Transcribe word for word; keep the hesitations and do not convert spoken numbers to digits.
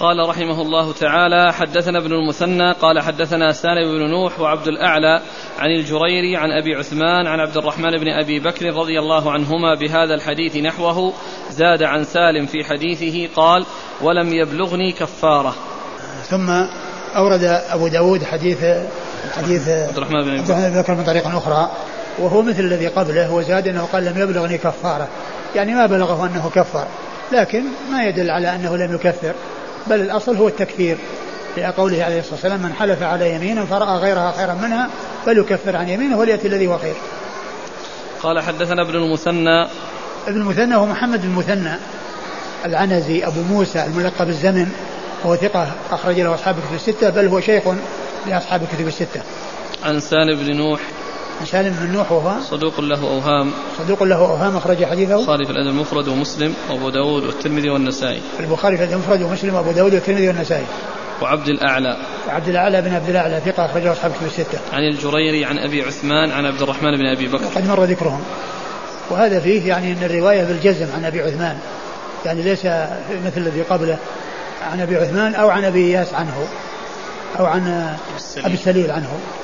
قال رحمه الله تعالى: حدثنا ابن المثنى قال حدثنا سالم بن نوح وعبد الأعلى عن الجريري عن أبي عثمان عن عبد الرحمن بن أبي بكر رضي الله عنهما بهذا الحديث نحوه، زاد عن سالم في حديثه قال: ولم يبلغني كفارة. ثم أورد أبو داود حديث حديث عبد الرحمن بن أبي بكر من طريق أخرى وهو مثل الذي قبله، وزاد أنه قال: لم يبلغني كفارة، يعني ما بلغه أنه كفر، لكن ما يدل على أنه لم يكفر، بل الأصل هو التكفير، لقوله عليه الصلاة والسلام: من حلف على يمين فرأى غيرها خيرا منها فليكفر عن يمينه وليأتي الذي هو خير. قال حدثنا ابن المثنى. ابن المثنى هو محمد بن المثنى العنزي أبو موسى الملقب الزمن، هو ثقة أخرج له أصحاب الكتب الستة، بل هو شيخ لأصحاب الكتب الستة. عن سالم بن نوح. عن سالم بن نوح وهو صدوق له أوهام. صدوق له أوهام أخرج حديثه البخاري في الأدب المفرد ومسلم وأبو داود والترمذي والنسائي. البخاري في الأدب المفرد ومسلم وأبو داود والترمذي والنسائي. وعبد الأعلى. وعبد الأعلى بن عبد الأعلى ثقة أخرج له أصحاب الكتب الستة. عن الجريري عن أبي عثمان عن عبد الرحمن بن أبي بكر. قد مر ذكرهم. وهذا فيه يعني أن الرواية بالجزم عن أبي عثمان، يعني ليس مثل الذي قبله عن أبي عثمان أو عن أبي إياس عنه أو عن أبي السليل عنه.